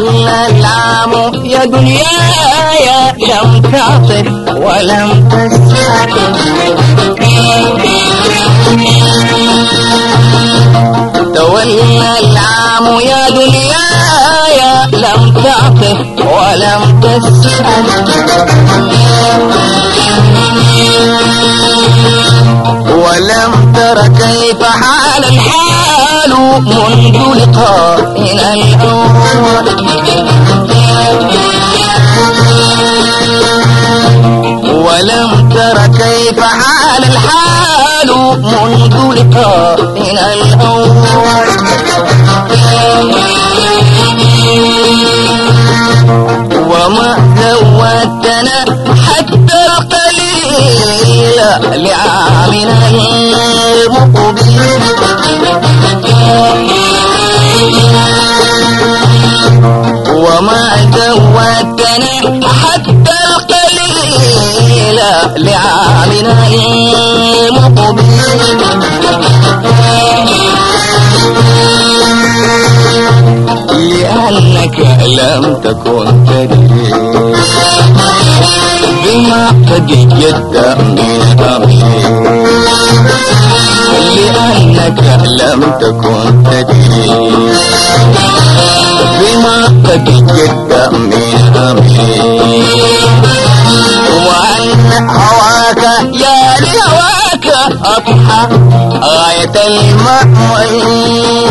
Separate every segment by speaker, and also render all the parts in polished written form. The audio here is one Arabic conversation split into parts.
Speaker 1: العام يا دنياي لم تعطف ولم تسعد. تولى العام يا دنياي لم تعطف ولم تسعد. ولم تر كيف حال الحال منذ لقائنا الأول. ولم تر كيف حال الحال منذ لقائنا الأول. وما زودتنا حتى القليل لعامنا المقبل. وما زودتنا حتى القليل لعامنا المقبل. لأنك لم تكن تدري بما قد جد من أمري. لأنك لم تكن تدري بما قد جد من أمري. وأن هواك يا لهواك أضحى آية المأمول.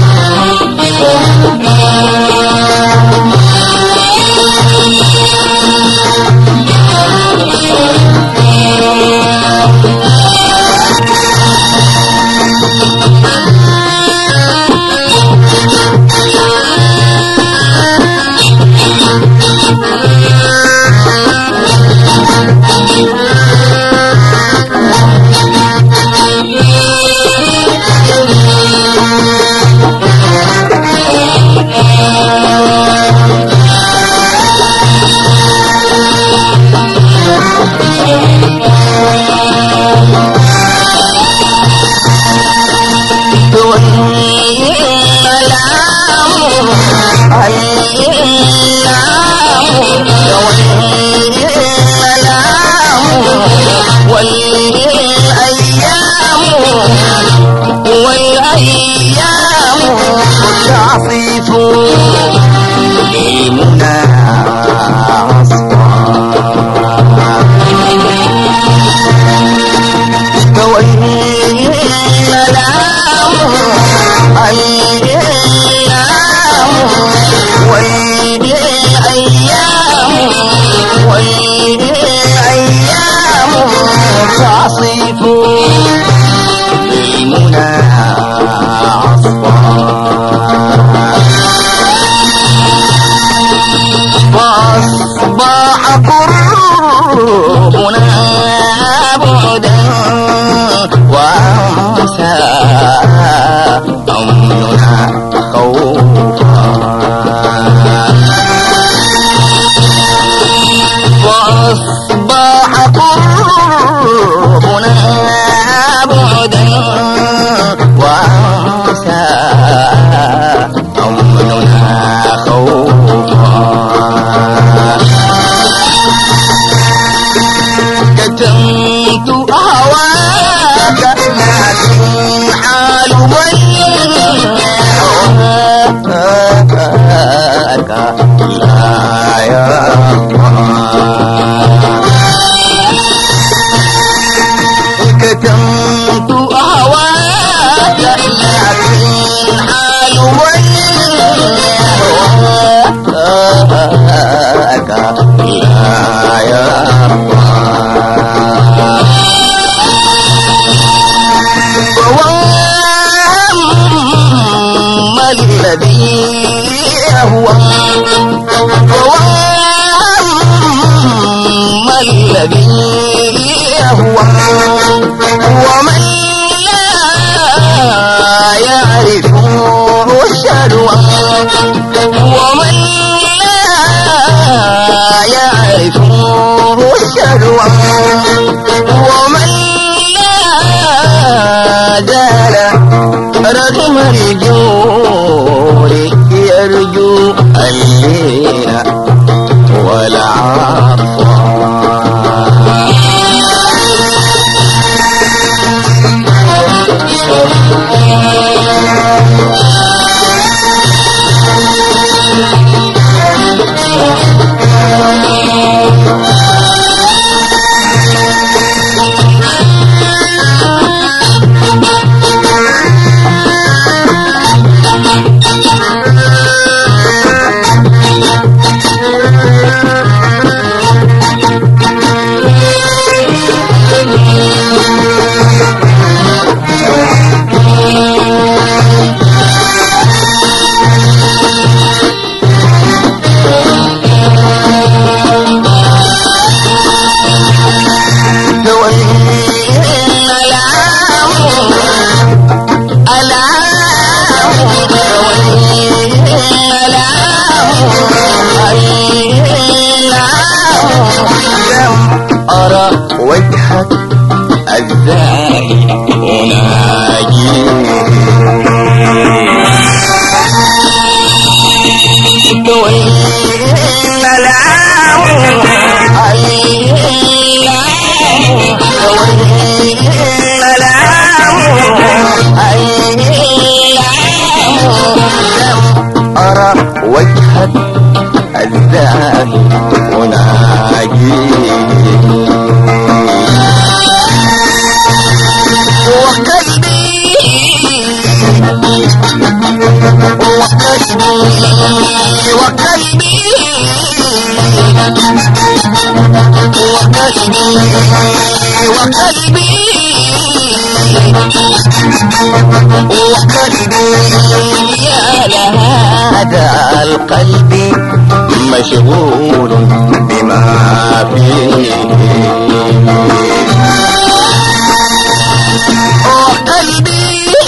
Speaker 1: ومن لا يعرف الشلوى ومن لا يعرف الشلوى ومن لا زال رغم الجور يرجو فينا ولا عطفان. أرى وجهك الزاهي أناجيه وإن العام أرى وجهك الزاهي أناجيه وقلبي يا لهذا القلب مشغول بما فيه. وقلبي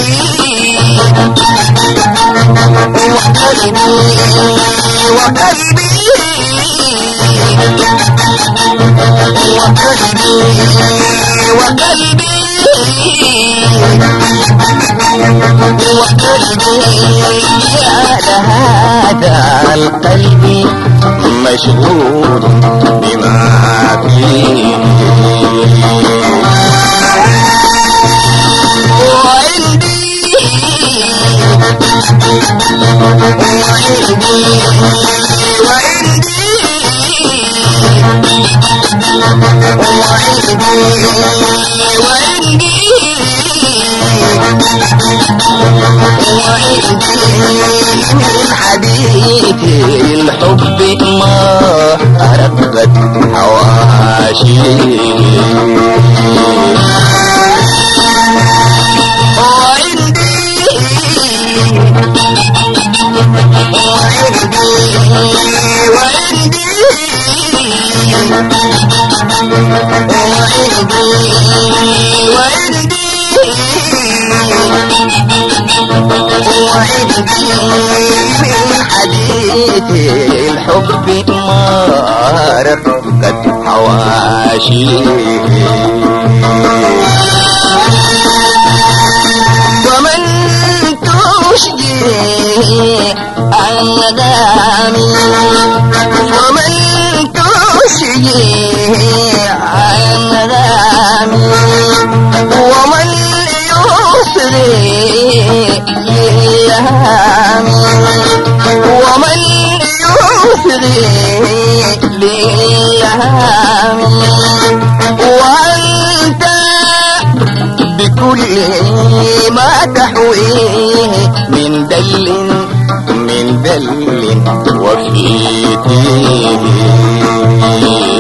Speaker 1: يا لهذا القلب مشغول بما فيه. من حديث الحب ما رقت حواشيه. من حديث الحب ما رقت حواشيه. ومن تشجي أنغامي ومن تشجي أنغامي ومن يسري ومن يسري للهام وأنت بكل ما تحويه من دل وفي تيه.